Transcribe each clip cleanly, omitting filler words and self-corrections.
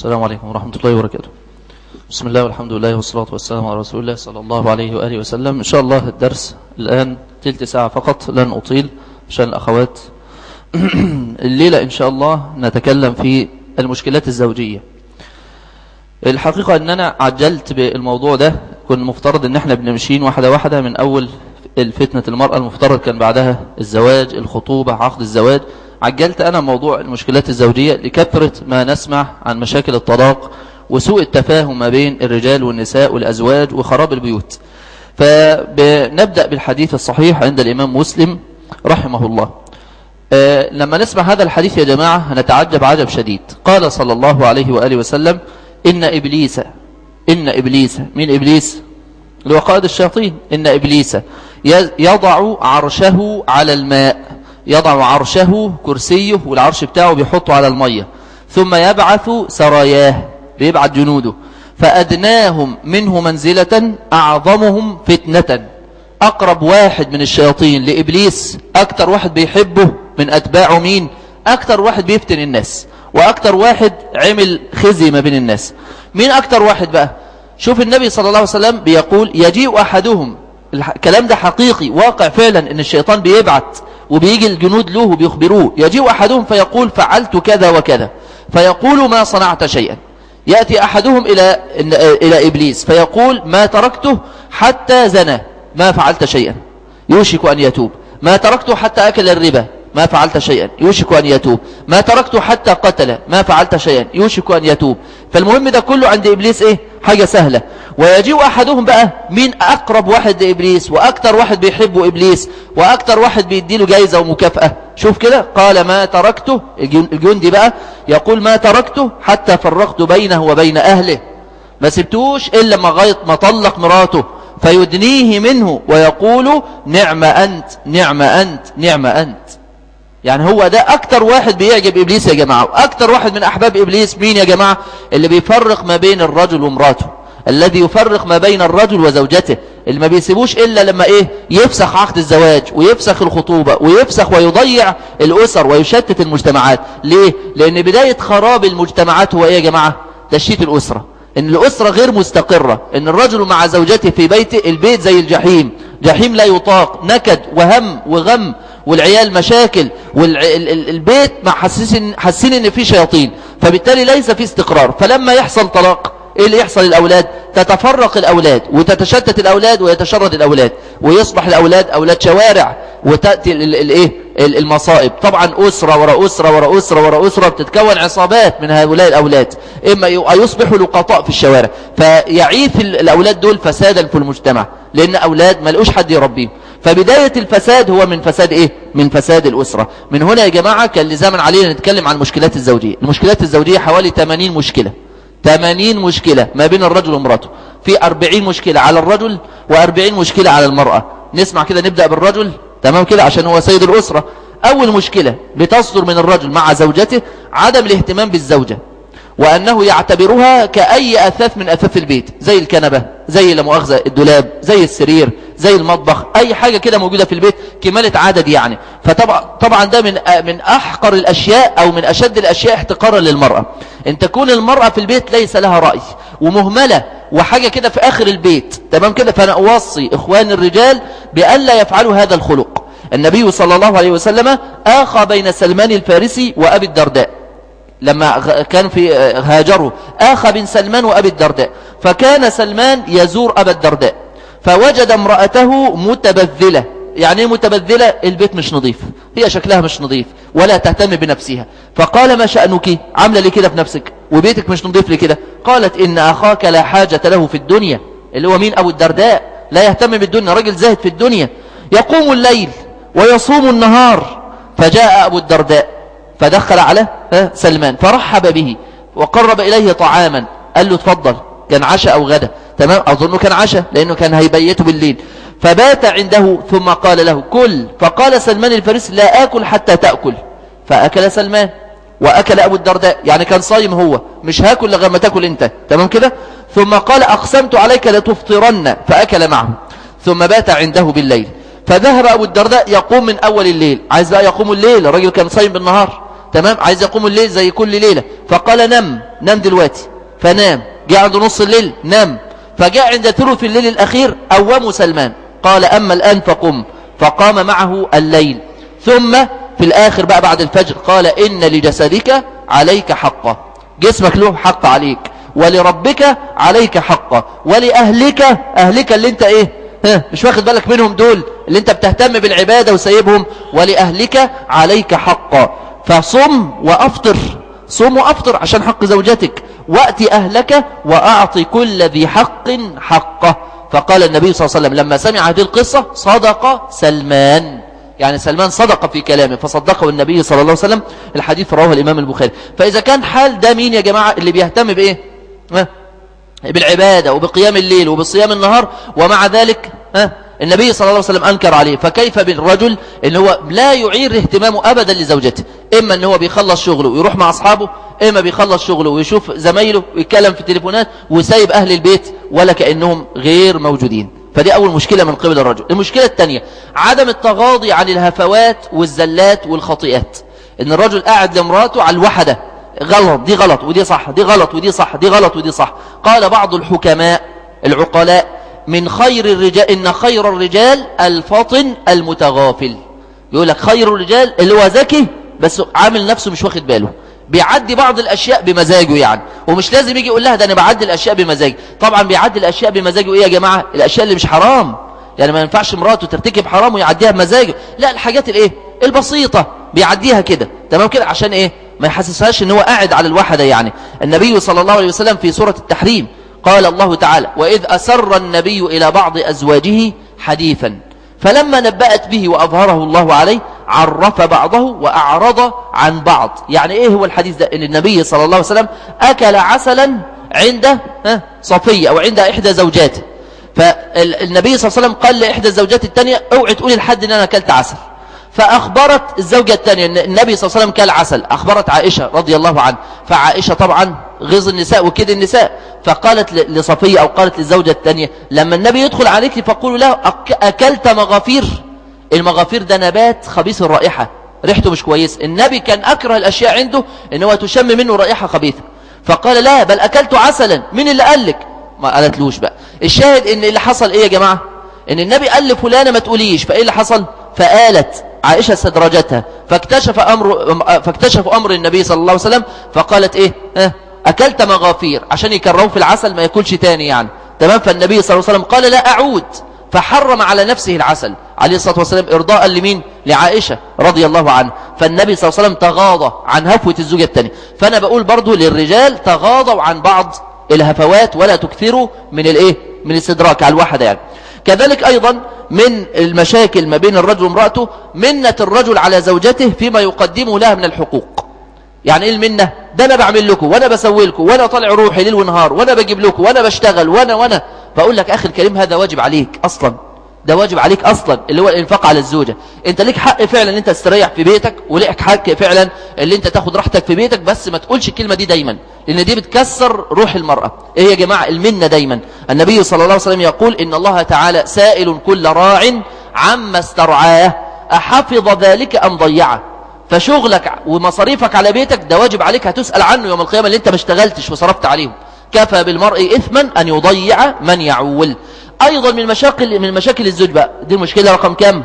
السلام عليكم ورحمة الله وبركاته. بسم الله والحمد لله والصلاة والسلام على رسول الله صلى الله عليه وآله وسلم. إن شاء الله الدرس الآن تلت ساعة فقط، لن أطيل عشان الأخوات. الليلة إن شاء الله نتكلم في المشكلات الزوجية. الحقيقة أن أنا عجلت بالموضوع ده، كنا مفترض أن احنا بنمشين واحدة واحدة من أول الفتنة المرأة، المفترض كان بعدها الزواج، الخطوبة، عقد الزواج. عجلت أنا موضوع المشكلات الزوجية لكثرة ما نسمع عن مشاكل الطلاق وسوء التفاهم ما بين الرجال والنساء والأزواج وخراب البيوت. فنبدأ بالحديث الصحيح عند الإمام مسلم رحمه الله. لما نسمع هذا الحديث يا جماعة هنتعجب عجب شديد. قال صلى الله عليه وآله وسلم: إن إبليس من إبليس؟ اللي هو قائد الشياطين. إن إبليس يضع عرشه على الماء، يضع عرشه كرسيه والعرش بتاعه بيحطه على المية، ثم يبعث سراياه، بيبعث جنوده، فأدناهم منه منزلة أعظمهم فتنة. أقرب واحد من الشياطين لإبليس، أكتر واحد بيحبه من أتباعه مين؟ أكتر واحد بيفتن الناس، وأكتر واحد عمل خزي ما بين الناس. مين أكتر واحد بقى؟ شوف النبي صلى الله عليه وسلم بيقول: يجيء أحدهم. الكلام ده حقيقي واقع فعلا، إن الشيطان بيبعت وبيجي الجنود له وبيخبروه. يجيء أحدهم فيقول: فعلت كذا وكذا، فيقول: ما صنعت شيئا. يأتي أحدهم إلى إبليس فيقول: ما تركته حتى زنى، ما فعلت شيئا، يوشك أن يتوب. ما تركته حتى أكل الربا، ما فعلت شيئا، يوشك أن يتوب. ما تركته حتى قتل، ما فعلت شيئا، يوشك أن يتوب. فالمهم ده كله عند إبليس إيه؟ حاجة سهلة. ويجيء أحدهم بقى، مين أقرب واحد لإبليس وأكتر واحد بيحبه إبليس وأكتر واحد بيديله جايزة ومكافأة؟ شوف كده، قال: ما تركته. الجندي بقى يقول: ما تركته حتى فرقت بينه وبين أهله، ما سبتوش إلا ما طلق مراته، فيدنيه منه ويقول: نعم أنت نعم أنت نعم أنت. يعني هو ده أكتر واحد بيعجب إبليس يا جماعة. وأكتر واحد من أحباب إبليس مين يا جماعة؟ اللي بيفرق ما بين الرجل ومراته، الذي يفرق ما بين الرجل وزوجته، اللي ما بيسيبوش إلا لما إيه؟ يفسخ عقد الزواج ويفسخ الخطوبة ويفسخ ويضيع الأسر ويشتت المجتمعات. ليه؟ لأن بداية خراب المجتمعات هو إيه يا جماعة؟ تشتيت الأسرة. إن الأسرة غير مستقرة، إن الرجل مع زوجته في بيته، البيت زي الجحيم، جحيم لا يطاق، نكد وهم وغم، والعيال مشاكل، والبيت حاسين ان في شياطين، فبالتالي ليس في استقرار. فلما يحصل طلاق ايه اللي يحصل؟ الاولاد تتفرق، الاولاد وتتشتت الاولاد ويتشرد الاولاد، ويصبح الاولاد اولاد شوارع، وتاتي المصائب. طبعا اسره ورا اسره ورا اسره ورا اسره، بتتكون عصابات من هؤلاء الاولاد، اما يصبحوا لقطاء في الشوارع، فيعيث الاولاد دول فسادا في المجتمع، لان اولاد ما لقوش حد يربيهم. فبداية الفساد هو من فساد ايه؟ من فساد الأسرة. من هنا يا جماعة كان لزاما علينا نتكلم عن المشكلات الزوجية. المشكلات الزوجية حوالي 80 مشكلة، 80 مشكلة ما بين الرجل ومراته. في 40 مشكلة على الرجل و40 مشكلة على المرأة. نسمع كده، نبدأ بالرجل، تمام كده، عشان هو سيد الأسرة. أول مشكلة بتصدر من الرجل مع زوجته: عدم الاهتمام بالزوجة، وأنه يعتبرها كأي أثاث من أثاث البيت، زي الكنبة، زي لا مؤاخذة الدولاب، زي السرير، زي المطبخ، أي حاجة كده موجودة في البيت كمالة عدد يعني. فطبعا ده من أحقر الأشياء، أو من أشد الأشياء احتقارا للمرأة، أن تكون المرأة في البيت ليس لها رأي ومهملة وحاجة كده في آخر البيت، تمام كده. فأنا أوصي إخوان الرجال بأن لا يفعلوا هذا الخلق. النبي صلى الله عليه وسلم آخى بين سلمان الفارسي وأبي الدرداء لما كان في هاجره، آخى بين سلمان وأبي الدرداء. فكان سلمان يزور أبا الدرداء، فوجد امرأته متبذلة. يعني ايه متبذلة؟ البيت مش نظيف، هي شكلها مش نظيف ولا تهتم بنفسها. فقال: ما شأنك؟ عاملة لي كده في نفسك وبيتك مش نظيف لي كده؟ قالت: إن أخاك لا حاجة له في الدنيا. اللي هو مين؟ أبو الدرداء. لا يهتم بالدنيا، راجل زاهد في الدنيا، يقوم الليل ويصوم النهار. فجاء أبو الدرداء فدخل على سلمان فرحب به وقرب إليه طعاما، قال له: اتفضل. كان عشاء أو غدا، تمام، أظنه كان عشاء لأنه كان هيبيته بالليل. فبات عنده ثم قال له: كل. فقال سلمان الفارسي: لا آكل حتى تأكل. فأكل سلمان وأكل أبو الدرداء، يعني كان صايم هو، مش هاكل لغاية ما تأكل أنت، تمام كده. ثم قال: أقسمت عليك لتفطرن، فأكل معه. ثم بات عنده بالليل. فذهب أبو الدرداء يقوم من أول الليل، عايز بقى يقوم الليل، الرجل كان صايم بالنهار، تمام، عايز يقوم الليل زي كل ليلة، فقال نم دلوقتي، فنام. جاء عند نص الليل نام، فجاء عند ثلث الليل الأخير قومه سلمان، قال أما الآن فقم، فقام معه الليل. ثم في الآخر بقى بعد الفجر قال إن لجسدك عليك حقا، جسمك له حق عليك، ولربك عليك حقا، أهلك اللي انت مش واخد بالك منهم، دول اللي انت بتهتم بالعبادة وسايبهم، ولأهلك عليك حقا، فصم وأفطر، صم وأفطر عشان حق زوجتك، وأتي أهلك وأعطي كل ذي حق حقه. فقال النبي صلى الله عليه وسلم لما سمع هذه القصة صدق سلمان، يعني سلمان صدق في كلامه فصدقه النبي صلى الله عليه وسلم. الحديث رواه الإمام البخاري. فإذا كان حال ده مين يا جماعة؟ اللي بيهتم بإيه؟ بالعبادة وبقيام الليل وبصيام النهار، ومع ذلك النبي صلى الله عليه وسلم أنكر عليه. فكيف بالرجل اللي هو لا يعير اهتمامه أبدا لزوجته، إما أنه بيخلص شغله ويروح مع أصحابه، إما بيخلص شغله ويشوف زمايله ويتكلم في التليفونات وسايب أهل البيت ولا كأنهم غير موجودين. فدي أول مشكلة من قبل الرجل. المشكلة الثانية عدم التغاضي عن الهفوات والزلات والخطيئات، إن الرجل قاعد لمراته على الوحدة، غلط دي غلط ودي صح، دي غلط ودي صح، دي غلط ودي صح. قال بعض الحكماء العقلاء من خير الرجال إن خير الرجال الفطن المتغافل. يقول لك خير الرجال اللي هو ذكي بس عامل نفسه مش واخد باله، بيعدي بعض الأشياء بمزاجه يعني، ومش لازم يجي يقول لها ده أنا بعدي الأشياء بمزاجي. طبعا بيعدي الأشياء بمزاجه إيه يا جماعة؟ الأشياء اللي مش حرام، يعني ما ينفعش مراته ترتكب حرام ويعديها بمزاجه، لا الحاجات البسيطة بيعديها كده، تمام كده، عشان ما يحسسهاش ان هو قاعد على الوحدة. يعني النبي صلى الله عليه وسلم في سورة التحريم قال الله تعالى وإذ أسر النبي إلى بعض أزواجه حديثا فلما نبأت به وأظهره الله عليه عرف بعضه وأعرض عن بعض. يعني إيه هو الحديث ده؟ إن النبي صلى الله عليه وسلم أكل عسلا عند صفية أو عند إحدى زوجاته، فالنبي صلى الله عليه وسلم قال لإحدى الزوجات الثانية اوعي تقولي لحد إن أنا أكلت عسل، فأخبرت الزوجة الثانية أن النبي صلى الله عليه وسلم كل عسل، أخبرت عائشة رضي الله عنها، فعائشة طبعا غيظ النساء وكد النساء، فقالت لصفية أو قالت للزوجة الثانية لما النبي يدخل عليك فقولوا له أكلت مغافير. المغافير ده نبات خبيث الرائحة، ريحته مش كويس، النبي كان أكره الأشياء عنده إن هو تشم منه رائحة خبيثة، فقال لا بل أكلت عسلا. مين اللي قال لك؟ ما قالتلوش. بقى الشاهد إن اللي حصل إيه يا جماعة؟ إن النبي قال لفلانة ما تقوليش، فإيه اللي حصل؟ فقالت عائشة استدرجتها فاكتشف أمر النبي صلى الله عليه وسلم، فقالت أكلت مغافير، عشان يكرهوا في العسل ما يأكلش تاني يعني، تمام. فالنبي صلى الله عليه وسلم قال لا أعود، فحرم على نفسه العسل عليه الصلاة والسلام إرضاء لمين؟ لعائشة رضي الله عنها. فالنبي صلى الله عليه وسلم تغاضى عن هفوة الزوجة الثانية. فأنا بقول برضو للرجال تغاضوا عن بعض الهفوات ولا تكثروا من من الاستدراك على الواحدة يعني. كذلك أيضا من المشاكل ما بين الرجل وامرأته منة الرجل على زوجته فيما يقدمه لها من الحقوق. يعني ايه المنة؟ ده انا بعمل لكم وانا بسوي لكم وانا طالع روحي ليل ونهار وانا بجيب لكم وانا بشتغل وانا بقول لك اخي الكريم هذا واجب عليك اصلا، ده واجب عليك اصلا اللي هو الانفاق على الزوجة. انت ليك حق فعلا ان انت تستريح في بيتك، وليك حق فعلا اللي انت تاخد راحتك في بيتك، بس ما تقولش الكلمة دي دايما لان دي بتكسر روح المرأة. ايه يا جماعة المنة؟ دايما النبي صلى الله عليه وسلم يقول ان الله تعالى سائل كل راع عما استرعاه احفظ ذلك ام ضيعه. فشغلك ومصاريفك على بيتك ده واجب عليك، هتسأل عنه يوم القيامة اللي انت ما اشتغلتش وصرفت عليهم. كفى بالمرء إثما أن يضيع من يعول. أيضا من مشاكل الزوج بقى، دي المشكلة رقم كام؟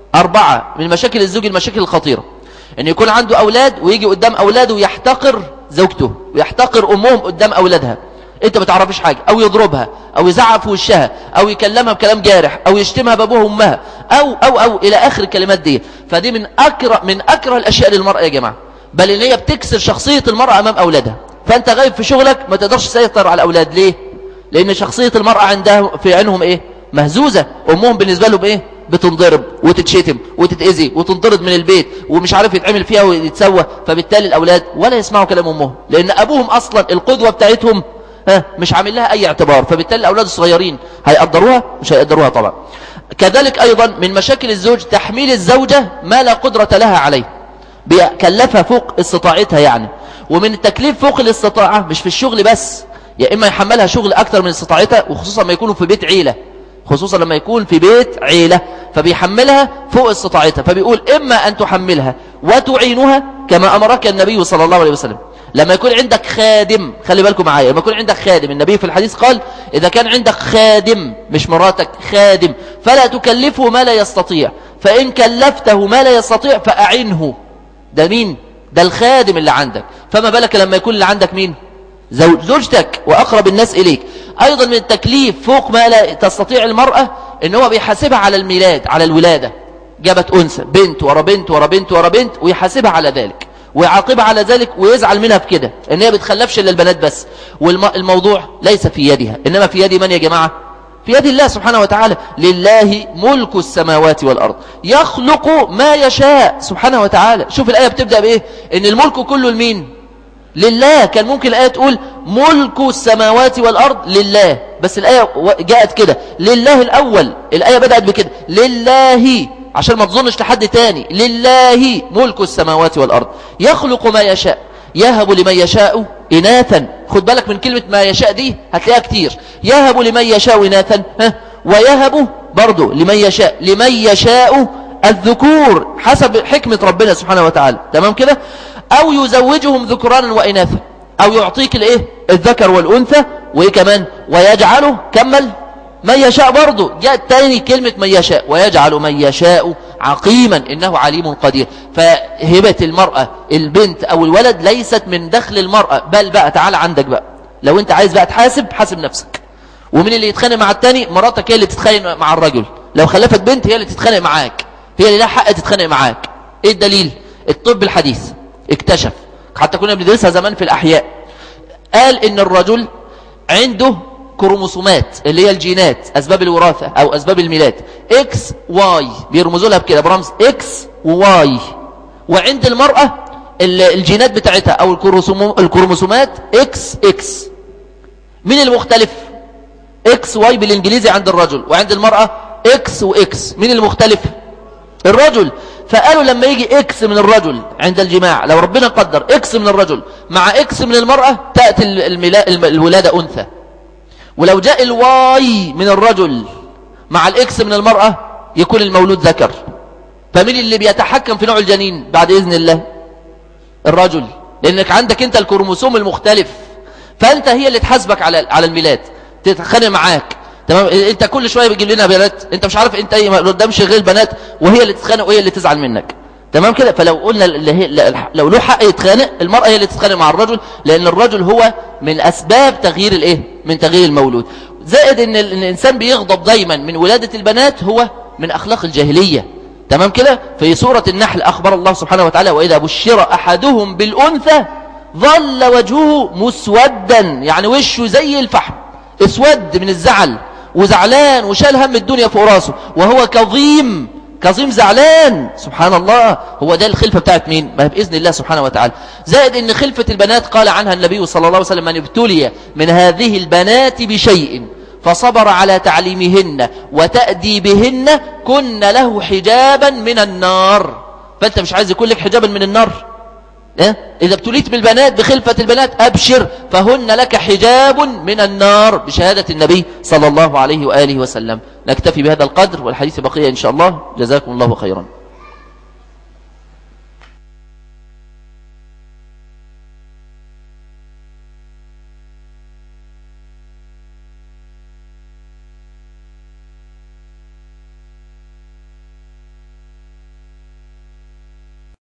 4 من مشاكل الزوج، المشاكل الخطيرة، ان يكون عنده أولاد ويجي قدام أولاده ويحتقر زوجته ويحتقر أمهم قدام أولادها، انت ما تعرفش حاجة، او يضربها او يزعق في وشها او يكلمها بكلام جارح او يشتمها بابوها وامها او الى اخر الكلمات دي. فدي من اكره الاشياء للمرأة يا جماعة، بل ان هي بتكسر شخصية المرأة امام اولادها. فانت غايب في شغلك ما تقدرش تسيطر على الاولاد. ليه؟ لان شخصية المرأة عندها في عينهم مهزوزة. امهم بالنسبة لهم بتنضرب وتتشتم وتتأذي وتنطرد من البيت ومش عارف يتعمل فيها ويتسوى. فبالتالي الاولاد ولا يسمعوا كلام امهم، لان ابوهم اصلا القدوة بتاعتهم مش عامل لها اي اعتبار. فبالتالي الاولاد الصغيرين هيقدروها؟ مش هيقدروها طبعا. كذلك ايضا من مشاكل الزوج تحميل الزوجة ما لا قدرة لها عليه، بيكلفها فوق استطاعتها يعني. ومن التكليف فوق الاستطاعة مش في الشغل بس، يا اما يحملها شغل اكتر من استطاعتها، وخصوصا ما يكونوا في بيت عيلة، خصوصا لما يكون في بيت عيلة فبيحملها فوق استطاعتها، فبيقول إما أن تحملها وتعينها كما أمرك النبي صلى الله عليه وسلم. لما يكون عندك خادم، خلي بالكم معايا، لما يكون عندك خادم، النبي في الحديث قال إذا كان عندك خادم مش مراتك، خادم، فلا تكلفه ما لا يستطيع، فإن كلفته ما لا يستطيع فأعنه. ده مين؟ ده الخادم اللي عندك. فما بالك لما يكون اللي عندك مين؟ زوجتك وأقرب الناس إليك. أيضا من التكليف فوق ما لا تستطيع المرأة إن هو بيحاسبها على الميلاد، على الولادة، جابت أنثى، بنت ورا بنت ورا بنت ورا بنت، ويحاسبها على ذلك ويعاقبها على ذلك ويزعل منها بكده إن هي بتخلفش إلا البنات بس. والموضوع ليس في يدها، إنما في يد من يا جماعة؟ في يد الله سبحانه وتعالى. لله ملك السماوات والأرض يخلق ما يشاء سبحانه وتعالى. شوف الآية بتبدأ بإيه؟ إن الملك كله لمين؟ لله. كان ممكن الآية تقول ملك السماوات والأرض لله، بس الآية جاءت كده لله الأول. الآية بدأت بكده لله، عشان ما تظنش لحد تاني. لله ملك السماوات والأرض يخلق ما يشاء يهب لمن يشاء إناثا. خد بالك من كلمة ما يشاء دي هتلاقيها كتير. يهب لمن يشاء إناثا، ويهب برضو لمن يشاء الذكور حسب حكمة ربنا سبحانه وتعالى. تمام كده؟ أو يزوجهم ذكرانا وإناثا، أو يعطيك الإيه؟ الذكر والأنثى. وإيه كمان؟ ويجعله، كمل، من يشاء برضو. جاء تاني كلمة من يشاء، ويجعل من يشاء عقيما إنه عليم قدير. فهبة المرأة البنت أو الولد ليست من دخل المرأة، بل بقى تعال عندك بقى، لو أنت عايز بقى تحاسب، حاسب نفسك. ومن اللي يتخانق مع التاني؟ مراتك هي اللي تتخانق مع الرجل. لو خلفت بنت هي اللي تتخانق معاك، هي اللي لها حق تتخانق معاك. إيه الدليل؟ الطب الحديث اكتشف، حتى كنا بندرسها زمان في الأحياء، قال إن الرجل عنده كروموسومات اللي هي الجينات، أسباب الوراثة أو أسباب الميلاد، إكس واي، بيرمزوا لها بكده برمز إكس وواي. وعند المرأة الجينات بتاعتها أو الكروموسومات إكس إكس. مين المختلف؟ إكس واي بالإنجليزي عند الرجل، وعند المرأة إكس وإكس. مين المختلف؟ الرجل. فقالوا لما يجي إكس من الرجل عند الجماع، لو ربنا قدر إكس من الرجل مع إكس من المرأة، تأتي الولادة أنثى. ولو جاء الواي من الرجل مع الإكس من المرأة، يكون المولود ذكر. فمين اللي بيتحكم في نوع الجنين بعد إذن الله؟ الرجل، لأنك عندك أنت الكروموسوم المختلف، فأنت هي اللي تحاسبك على الميلاد، تتخانق معاك. تمام؟ انت كل شويه بتجيب لنا بنات، انت مش عارف انت ايه، ما قدامش غير بنات، وهي اللي تتخانق وهي اللي تزعل منك. تمام كده؟ فلو قلنا لو له حق يتخانق، المرأة هي اللي تتخانق مع الرجل، لأن الرجل هو من أسباب تغيير الايه؟ من تغيير المولود. زائد ان الانسان بيغضب دايما من ولادة البنات، هو من أخلاق الجاهلية. تمام كده؟ في سورة النحل أخبر الله سبحانه وتعالى وإذا بشر أحدهم بالأنثى ظل وجهه مسودا، يعني وشه زي الفحم، اسود من الزعل، وزعلان وشال هم الدنيا فوق راسه، وهو كظيم زعلان. سبحان الله. هو ده الخلفة بتاعت مين؟ ما بإذن الله سبحانه وتعالى. زائد ان خلفة البنات قال عنها النبي صلى الله عليه وسلم من ابتلي من هذه البنات بشيء فصبر على تعليمهن وتأديبهن كن له حجابا من النار. فانت مش عايز يكون لك حجابا من النار؟ إذا ابتليت بالبنات بخلفة البنات أبشر، فهن لك حجاب من النار بشهادة النبي صلى الله عليه وآله وسلم. نكتفي بهذا القدر، والحديث بقية إن شاء الله. جزاكم الله خيرا.